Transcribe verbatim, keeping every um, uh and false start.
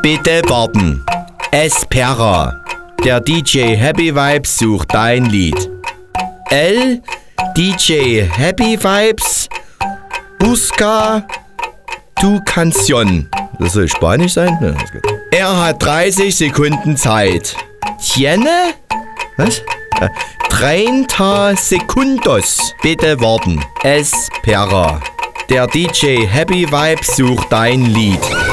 Bitte warten. Espera. Der D J Happy Vibes sucht dein Lied. L. D J Happy Vibes busca tu canción. Das soll Spanisch sein? Ja, das geht. Er hat dreißig Sekunden Zeit. Tiene? Was? Äh, treinta segundos. Bitte warten. Espera. Der D J Happy Vibes sucht dein Lied.